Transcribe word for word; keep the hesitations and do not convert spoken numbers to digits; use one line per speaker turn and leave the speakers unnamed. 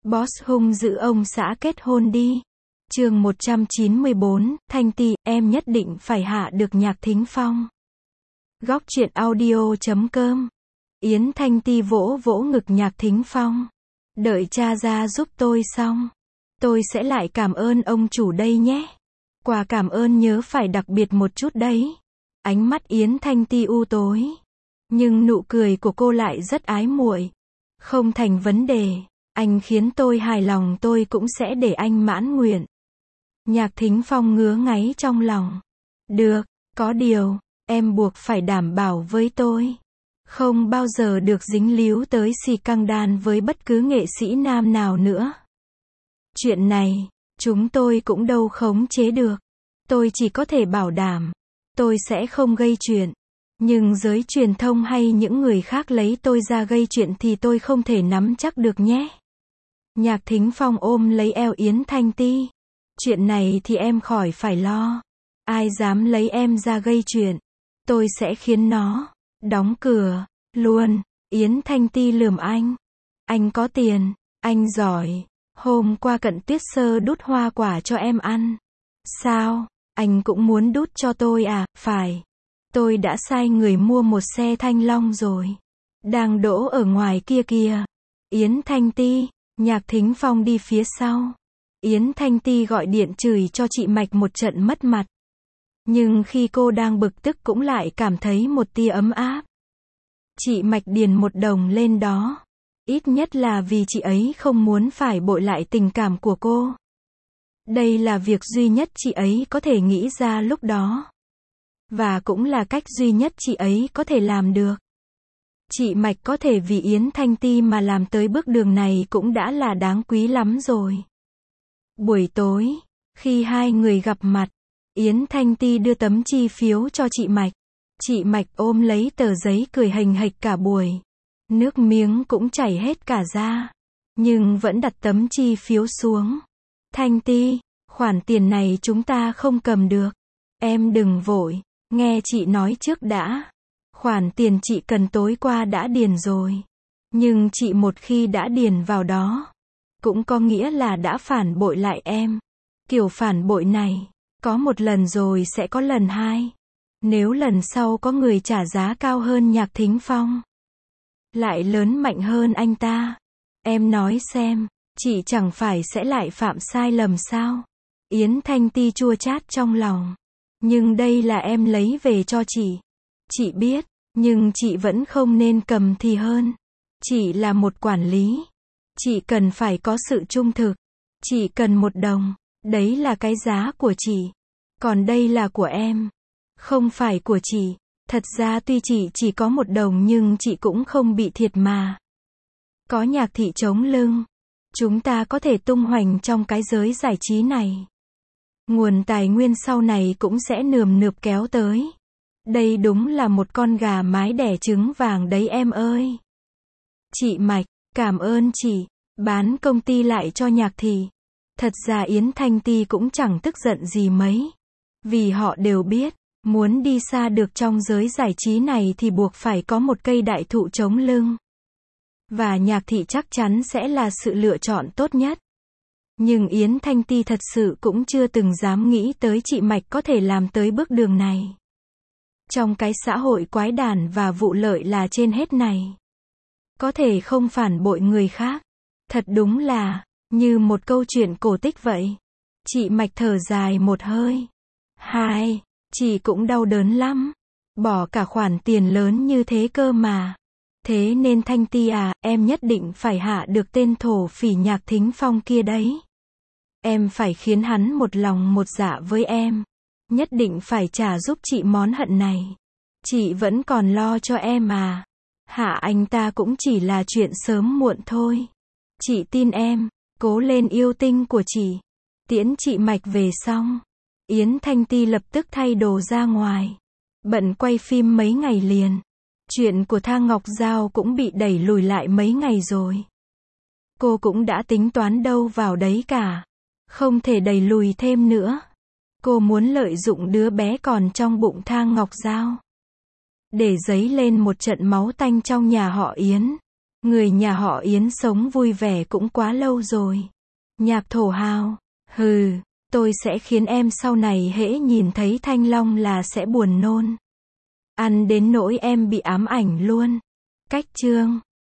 Boss hung dữ ông xã kết hôn đi. Chương một trăm chín mươi bốn, Thanh Ti, em nhất định phải hạ được Nhạc Thính Phong. Góc truyện audio chấm com. Yến Thanh Ti vỗ vỗ ngực Nhạc Thính Phong. Đợi cha ra giúp tôi xong, tôi sẽ lại cảm ơn ông chủ đây nhé. Quà cảm ơn nhớ phải đặc biệt một chút đấy. Ánh mắt Yến Thanh Ti u tối, nhưng nụ cười của cô lại rất ái muội. Không thành vấn đề, anh khiến tôi hài lòng tôi cũng sẽ để anh mãn nguyện. Nhạc Thính Phong ngứa ngáy trong lòng. Được, có điều, em buộc phải đảm bảo với tôi, không bao giờ được dính líu tới xì căng đan với bất cứ nghệ sĩ nam nào nữa. Chuyện này, chúng tôi cũng đâu khống chế được. Tôi chỉ có thể bảo đảm, tôi sẽ không gây chuyện. Nhưng giới truyền thông hay những người khác lấy tôi ra gây chuyện thì tôi không thể nắm chắc được nhé. Nhạc Thính Phong ôm lấy eo Yến Thanh Ti. Chuyện này thì em khỏi phải lo. Ai dám lấy em ra gây chuyện, tôi sẽ khiến nó đóng cửa luôn. Yến Thanh Ti lườm anh. Anh có tiền, anh giỏi. Hôm qua Cận Tuyết Sơ đút hoa quả cho em ăn. Sao, anh cũng muốn đút cho tôi à? Phải. Tôi đã sai người mua một xe thanh long rồi. Đang đỗ ở ngoài kia kìa. Yến Thanh Ti, Nhạc Thính Phong đi phía sau. Yến Thanh Ti gọi điện chửi cho chị Mạch một trận mất mặt. Nhưng khi cô đang bực tức cũng lại cảm thấy một tia ấm áp. Chị Mạch điền một đồng lên đó. Ít nhất là vì chị ấy không muốn phải bội lại tình cảm của cô. Đây là việc duy nhất chị ấy có thể nghĩ ra lúc đó. Và cũng là cách duy nhất chị ấy có thể làm được. Chị Mạch có thể vì Yến Thanh Ti mà làm tới bước đường này cũng đã là đáng quý lắm rồi. Buổi tối, khi hai người gặp mặt, Yến Thanh Ti đưa tấm chi phiếu cho chị Mạch. Chị Mạch ôm lấy tờ giấy cười hềnh hệch cả buổi. Nước miếng cũng chảy hết cả ra. Nhưng vẫn đặt tấm chi phiếu xuống. Thanh Ti, khoản tiền này chúng ta không cầm được. Em đừng vội, nghe chị nói trước đã. Khoản tiền chị cần tối qua đã điền rồi. Nhưng chị một khi đã điền vào đó, cũng có nghĩa là đã phản bội lại em. Kiểu phản bội này, có một lần rồi sẽ có lần hai. Nếu lần sau có người trả giá cao hơn Nhạc Thính Phong, lại lớn mạnh hơn anh ta, em nói xem, chị chẳng phải sẽ lại phạm sai lầm sao? Yến Thanh Ti chua chát trong lòng. Nhưng đây là em lấy về cho chị. Chị biết, nhưng chị vẫn không nên cầm thì hơn. Chị là một quản lý. Chị cần phải có sự trung thực. Chị cần một đồng. Đấy là cái giá của chị. Còn đây là của em. Không phải của chị. Thật ra tuy chị chỉ có một đồng nhưng chị cũng không bị thiệt mà. Có Nhạc thị chống lưng, chúng ta có thể tung hoành trong cái giới giải trí này. Nguồn tài nguyên sau này cũng sẽ nườm nượp kéo tới. Đây đúng là một con gà mái đẻ trứng vàng đấy em ơi. Chị Mạch, cảm ơn chị. Bán công ty lại cho Nhạc thị. Thật ra Yến Thanh Ti cũng chẳng tức giận gì mấy. Vì họ đều biết, muốn đi xa được trong giới giải trí này thì buộc phải có một cây đại thụ chống lưng. Và Nhạc thị chắc chắn sẽ là sự lựa chọn tốt nhất. Nhưng Yến Thanh Ti thật sự cũng chưa từng dám nghĩ tới chị Mạch có thể làm tới bước đường này. Trong cái xã hội quái đản và vụ lợi là trên hết này, có thể không phản bội người khác. Thật đúng là, như một câu chuyện cổ tích vậy. Chị Mạch thở dài một hơi. Hai, chị cũng đau đớn lắm. Bỏ cả khoản tiền lớn như thế cơ mà. Thế nên Thanh Ti à, em nhất định phải hạ được tên thổ phỉ Nhạc Thính Phong kia đấy. Em phải khiến hắn một lòng một dạ với em. Nhất định phải trả giúp chị món hận này. Chị vẫn còn lo cho em à. Hạ anh ta cũng chỉ là chuyện sớm muộn thôi. Chị tin em, cố lên yêu tinh của chị. Tiễn chị Mạch về xong, Yến Thanh Ti lập tức thay đồ ra ngoài. Bận quay phim mấy ngày liền. Chuyện của Thang Ngọc Giao cũng bị đẩy lùi lại mấy ngày rồi. Cô cũng đã tính toán đâu vào đấy cả. Không thể đẩy lùi thêm nữa. Cô muốn lợi dụng đứa bé còn trong bụng Thang Ngọc Giao để dấy lên một trận máu tanh trong nhà họ Yến. Người nhà họ Yến sống vui vẻ cũng quá lâu rồi. Nhạc thổ hào. Hừ, tôi sẽ khiến em sau này hễ nhìn thấy thanh long là sẽ buồn nôn. Ăn đến nỗi em bị ám ảnh luôn. Cách chương